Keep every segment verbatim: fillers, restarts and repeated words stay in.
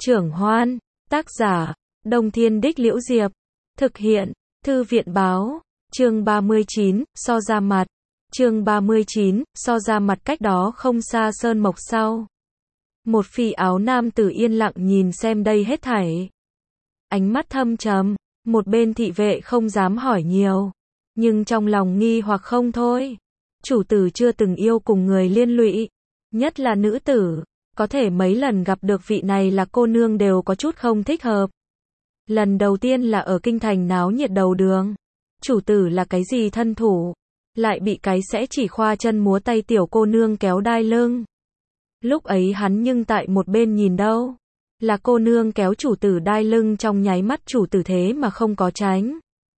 Trưởng Hoan, tác giả, Đông Thiên Đích Liễu Diệp, thực hiện, Thư viện Báo, chương ba mươi chín, so ra mặt, chương ba mươi chín, so ra mặt. Cách đó không xa sơn mộc sau. Một phi áo nam tử yên lặng nhìn xem đây hết thảy. Ánh mắt thâm trầm, một bên thị vệ không dám hỏi nhiều, nhưng trong lòng nghi hoặc không thôi. Chủ tử chưa từng yêu cùng người liên lụy, nhất là nữ tử, có thể mấy lần gặp được vị này là cô nương đều có chút không thích hợp. Lần đầu tiên là ở kinh thành náo nhiệt đầu đường, chủ tử là cái gì thân thủ, lại bị cái sẽ chỉ khoa chân múa tay tiểu cô nương kéo đai lưng. Lúc ấy hắn nhưng tại một bên nhìn đâu, là cô nương kéo chủ tử đai lưng, trong nháy mắt chủ tử thế mà không có tránh.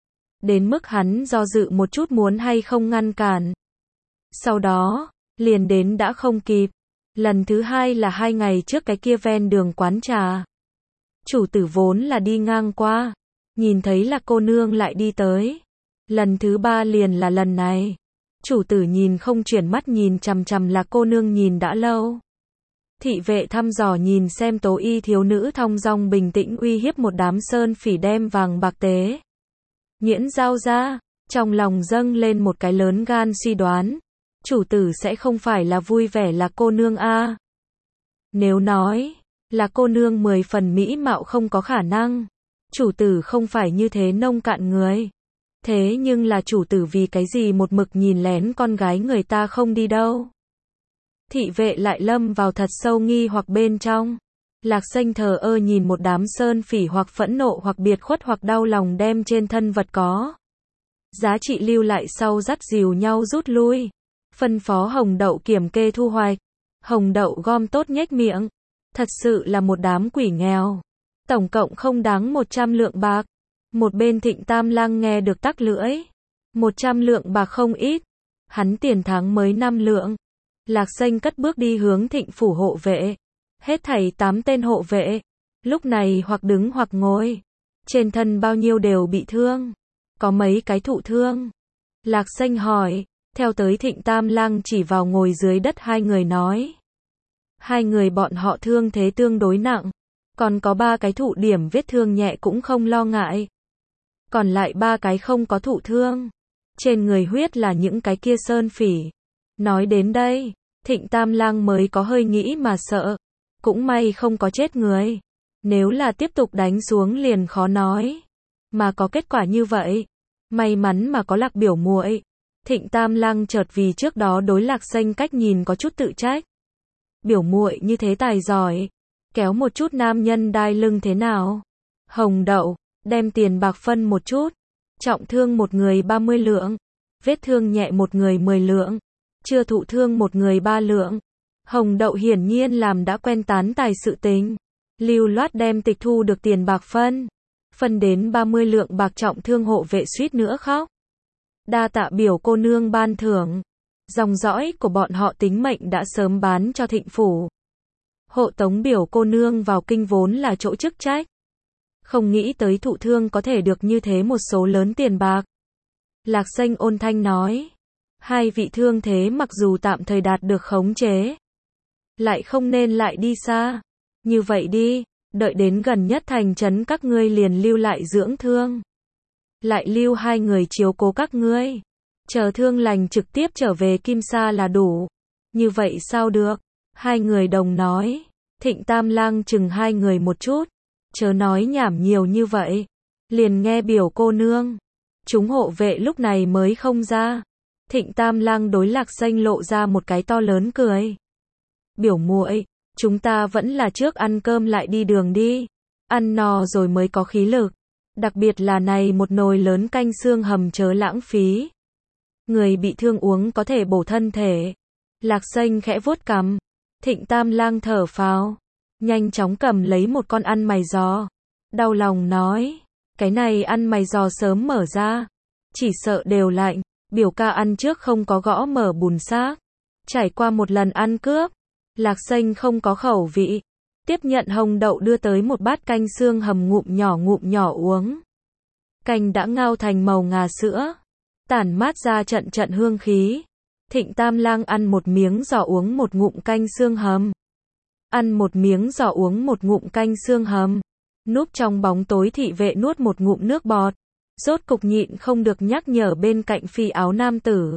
Đến mức hắn do dự một chút muốn hay không ngăn cản. Sau đó, liền đến đã không kịp. Lần thứ hai là hai ngày trước cái kia ven đường quán trà. Chủ tử vốn là đi ngang qua, nhìn thấy là cô nương lại đi tới. Lần thứ ba liền là lần này. Chủ tử nhìn không chuyển mắt nhìn chằm chằm là cô nương nhìn đã lâu. Thị vệ thăm dò nhìn xem tố y thiếu nữ thong dong bình tĩnh uy hiếp một đám sơn phỉ đem vàng bạc tế nhuyễn giao ra, trong lòng dâng lên một cái lớn gan suy đoán. Chủ tử sẽ không phải là vui vẻ là cô nương a? Nếu nói là cô nương mười phần mỹ mạo không có khả năng. Chủ tử không phải như thế nông cạn người. Thế nhưng là chủ tử vì cái gì một mực nhìn lén con gái người ta không đi đâu? Thị vệ lại lâm vào thật sâu nghi hoặc bên trong. Lạc Xanh thờ ơ nhìn một đám sơn phỉ hoặc phẫn nộ hoặc biệt khuất hoặc đau lòng đem trên thân vật có giá trị lưu lại sau dắt dìu nhau rút lui. Phân phó Hồng Đậu kiểm kê thu hoạch. Hồng Đậu gom tốt nhếch miệng. Thật sự là một đám quỷ nghèo. Tổng cộng không đáng một trăm lượng bạc. Một bên Thịnh Tam Lang nghe được tắc lưỡi. một trăm lượng bạc không ít. Hắn tiền tháng mới năm lượng. Lạc Xanh cất bước đi hướng Thịnh phủ hộ vệ. Hết thảy tám tên hộ vệ. Lúc này hoặc đứng hoặc ngồi. Trên thân bao nhiêu đều bị thương. Có mấy cái thụ thương. Lạc Xanh hỏi. Theo tới Thịnh Tam Lang chỉ vào ngồi dưới đất hai người nói. Hai người bọn họ thương thế tương đối nặng. Còn có ba cái thụ điểm vết thương nhẹ cũng không lo ngại. Còn lại ba cái không có thụ thương. Trên người huyết là những cái kia sơn phỉ. Nói đến đây, Thịnh Tam Lang mới có hơi nghĩ mà sợ. Cũng may không có chết người. Nếu là tiếp tục đánh xuống liền khó nói. Mà có kết quả như vậy. May mắn mà có Lạc biểu muội. Thịnh Tam Lang chợt vì trước đó đối Lạc Xanh cách nhìn có chút tự trách. Biểu muội như thế tài giỏi, kéo một chút nam nhân đai lưng thế nào? Hồng Đậu, đem tiền bạc phân một chút. Trọng thương một người ba mươi lượng, vết thương nhẹ một người mười lượng, chưa thụ thương một người ba lượng. Hồng Đậu hiển nhiên làm đã quen tán tài sự tình, lưu loát đem tịch thu được tiền bạc phân, phân đến ba mươi lượng bạc. Trọng thương hộ vệ suýt nữa khóc. Đa tạ biểu cô nương ban thưởng. Dòng dõi của bọn họ tính mệnh đã sớm bán cho Thịnh phủ. Hộ tống biểu cô nương vào kinh vốn là chỗ chức trách. Không nghĩ tới thụ thương có thể được như thế một số lớn tiền bạc. Lạc Xanh ôn thanh nói. Hai vị thương thế mặc dù tạm thời đạt được khống chế, lại không nên lại đi xa. Như vậy đi, đợi đến gần nhất thành trấn các ngươi liền lưu lại dưỡng thương. Lại lưu hai người chiếu cố các ngươi. Chờ thương lành trực tiếp trở về Kim Sa là đủ. Như vậy sao được? Hai người đồng nói. Thịnh Tam Lang chừng hai người một chút. Chớ nói nhảm nhiều như vậy. Liền nghe biểu cô nương. Chúng hộ vệ lúc này mới không ra. Thịnh Tam Lang đối Lạc Xanh lộ ra một cái to lớn cười. Biểu muội, chúng ta vẫn là trước ăn cơm lại đi đường đi. Ăn no rồi mới có khí lực. Đặc biệt là này một nồi lớn canh xương hầm chớ lãng phí. Người bị thương uống có thể bổ thân thể. Lạc Xanh khẽ vuốt cằm. Thịnh Tam Lang thở phào, nhanh chóng cầm lấy một con ăn mày giò. Đau lòng nói. Cái này ăn mày giò sớm mở ra. Chỉ sợ đều lạnh. Biểu ca ăn trước không có gõ mở bùn xác. Trải qua một lần ăn cướp. Lạc Xanh không có khẩu vị. Tiếp nhận Hồng Đậu đưa tới một bát canh xương hầm ngụm nhỏ ngụm nhỏ uống. Canh đã ngao thành màu ngà sữa. Tản mát ra trận trận hương khí. Thịnh Tam Lang ăn một miếng giò uống một ngụm canh xương hầm. ăn một miếng giò uống một ngụm canh xương hầm. Núp trong bóng tối thị vệ nuốt một ngụm nước bọt. Rốt cục nhịn không được nhắc nhở bên cạnh phi áo nam tử.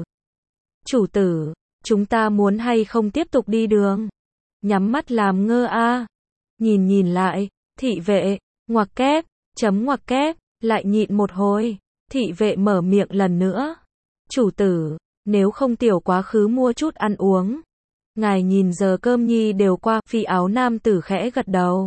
Chủ tử, chúng ta muốn hay không tiếp tục đi đường? Nhắm mắt làm ngơ a. Nhìn nhìn lại, thị vệ, ngoặc kép, chấm ngoặc kép, lại nhịn một hồi. Thị vệ mở miệng lần nữa. Chủ tử, nếu không tiểu quá khứ mua chút ăn uống. Ngài nhìn giờ cơm nhi đều qua, phi áo nam tử khẽ gật đầu.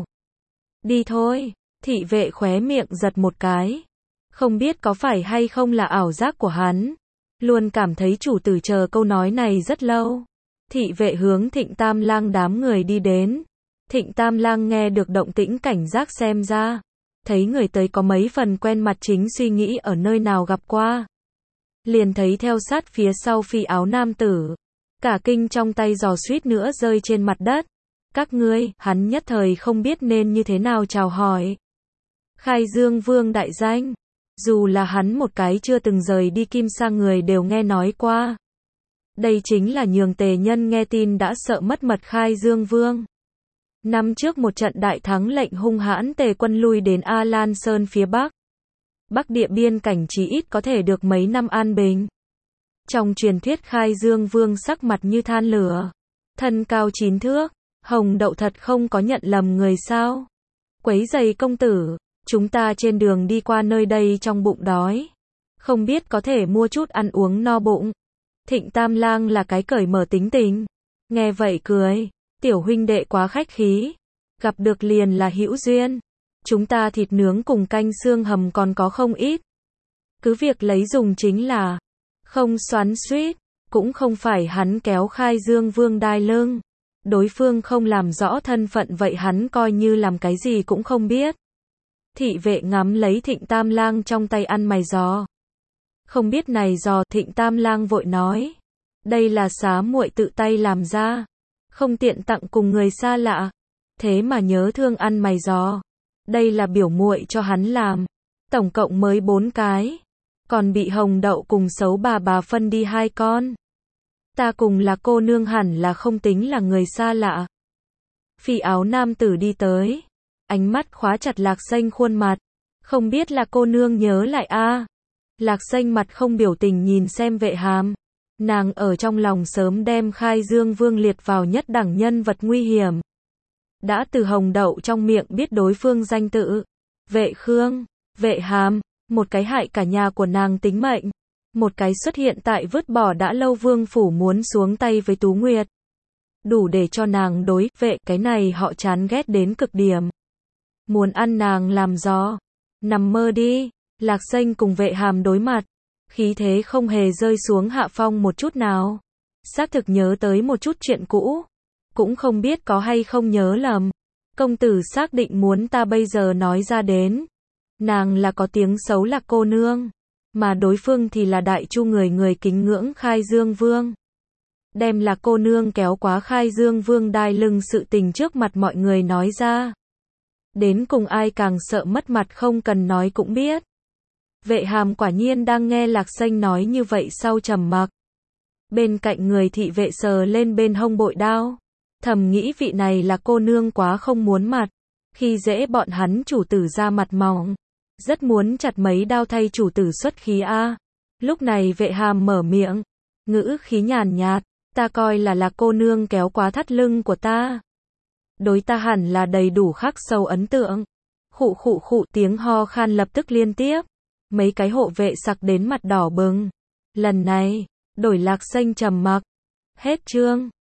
Đi thôi, thị vệ khóe miệng giật một cái. Không biết có phải hay không là ảo giác của hắn. Luôn cảm thấy chủ tử chờ câu nói này rất lâu. Thị vệ hướng Thịnh Tam Lang đám người đi đến. Thịnh Tam Lang nghe được động tĩnh cảnh giác xem ra. Thấy người tới có mấy phần quen mặt chính suy nghĩ ở nơi nào gặp qua. Liền thấy theo sát phía sau phi áo nam tử. Cả kinh trong tay giò suýt nữa rơi trên mặt đất. Các ngươi, hắn nhất thời không biết nên như thế nào chào hỏi. Khai Dương Vương đại danh. Dù là hắn một cái chưa từng rời đi Kim Sa người đều nghe nói qua. Đây chính là nhường Tề Nhân nghe tin đã sợ mất mật Khai Dương Vương. Năm trước một trận đại thắng lệnh hung hãn Tề quân lui đến A Lan Sơn phía Bắc. Bắc địa biên cảnh chỉ ít có thể được mấy năm an bình. Trong truyền thuyết Khai Dương Vương sắc mặt như than lửa. Thân cao chín thước. Hồng Đậu thật không có nhận lầm người sao? Quấy giày công tử. Chúng ta trên đường đi qua nơi đây trong bụng đói. Không biết có thể mua chút ăn uống no bụng. Thịnh Tam Lang là cái cởi mở tính tình. Nghe vậy cười. Tiểu huynh đệ quá khách khí. Gặp được liền là hữu duyên. Chúng ta thịt nướng cùng canh xương hầm còn có không ít. Cứ việc lấy dùng chính là. Không xoắn xuýt. Cũng không phải hắn kéo Khai Dương Vương đai lưng. Đối phương không làm rõ thân phận vậy hắn coi như làm cái gì cũng không biết. Thị vệ ngắm lấy Thịnh Tam Lang trong tay ăn mày giò. Không biết này giò, Thịnh Tam Lang vội nói. Đây là xá muội tự tay làm ra. Không tiện tặng cùng người xa lạ. Thế mà nhớ thương ăn mày giò. Đây là biểu muội cho hắn làm. Tổng cộng mới bốn cái. Còn bị Hồng Đậu cùng xấu bà bà phân đi hai con. Ta cùng là cô nương hẳn là không tính là người xa lạ. Phi áo nam tử đi tới. Ánh mắt khóa chặt Lạc Xanh khuôn mặt. Không biết là cô nương nhớ lại a à. Lạc Xanh mặt không biểu tình nhìn xem Vệ Hàm. Nàng ở trong lòng sớm đem Khai Dương Vương liệt vào nhất đẳng nhân vật nguy hiểm. Đã từ Hồng Đậu trong miệng biết đối phương danh tự. Vệ Khương, Vệ Hàm, một cái hại cả nhà của nàng tính mệnh. Một cái xuất hiện tại vứt bỏ đã lâu vương phủ muốn xuống tay với Tú Nguyệt. Đủ để cho nàng đối vệ cái này họ chán ghét đến cực điểm. Muốn ăn nàng làm gió. Nằm mơ đi. Lạc Xanh cùng Vệ Hàm đối mặt. Khí thế không hề rơi xuống hạ phong một chút nào. Xác thực nhớ tới một chút chuyện cũ. Cũng không biết có hay không nhớ lầm. Công tử xác định muốn ta bây giờ nói ra đến. Nàng là có tiếng xấu là cô nương. Mà đối phương thì là đại chu người người kính ngưỡng Khai Dương Vương. Đem là cô nương kéo quá Khai Dương Vương đai lưng sự tình trước mặt mọi người nói ra. Đến cùng ai càng sợ mất mặt không cần nói cũng biết. Vệ Hàm quả nhiên đang nghe Lạc Xanh nói như vậy sau trầm mặc. Bên cạnh người thị vệ sờ lên bên hông bội đao. Thầm nghĩ vị này là cô nương quá không muốn mặt. Khi dễ bọn hắn chủ tử ra mặt mỏng. Rất muốn chặt mấy đao thay chủ tử xuất khí a. Lúc này Vệ Hàm mở miệng. Ngữ khí nhàn nhạt. Ta coi là là cô nương kéo quá thắt lưng của ta. Đối ta hẳn là đầy đủ khắc sâu ấn tượng. Khụ khụ khụ tiếng ho khan lập tức liên tiếp. Mấy cái hộ vệ sặc đến mặt đỏ bừng. Lần này, đổi Lạc Xanh trầm mặc. Hết chương.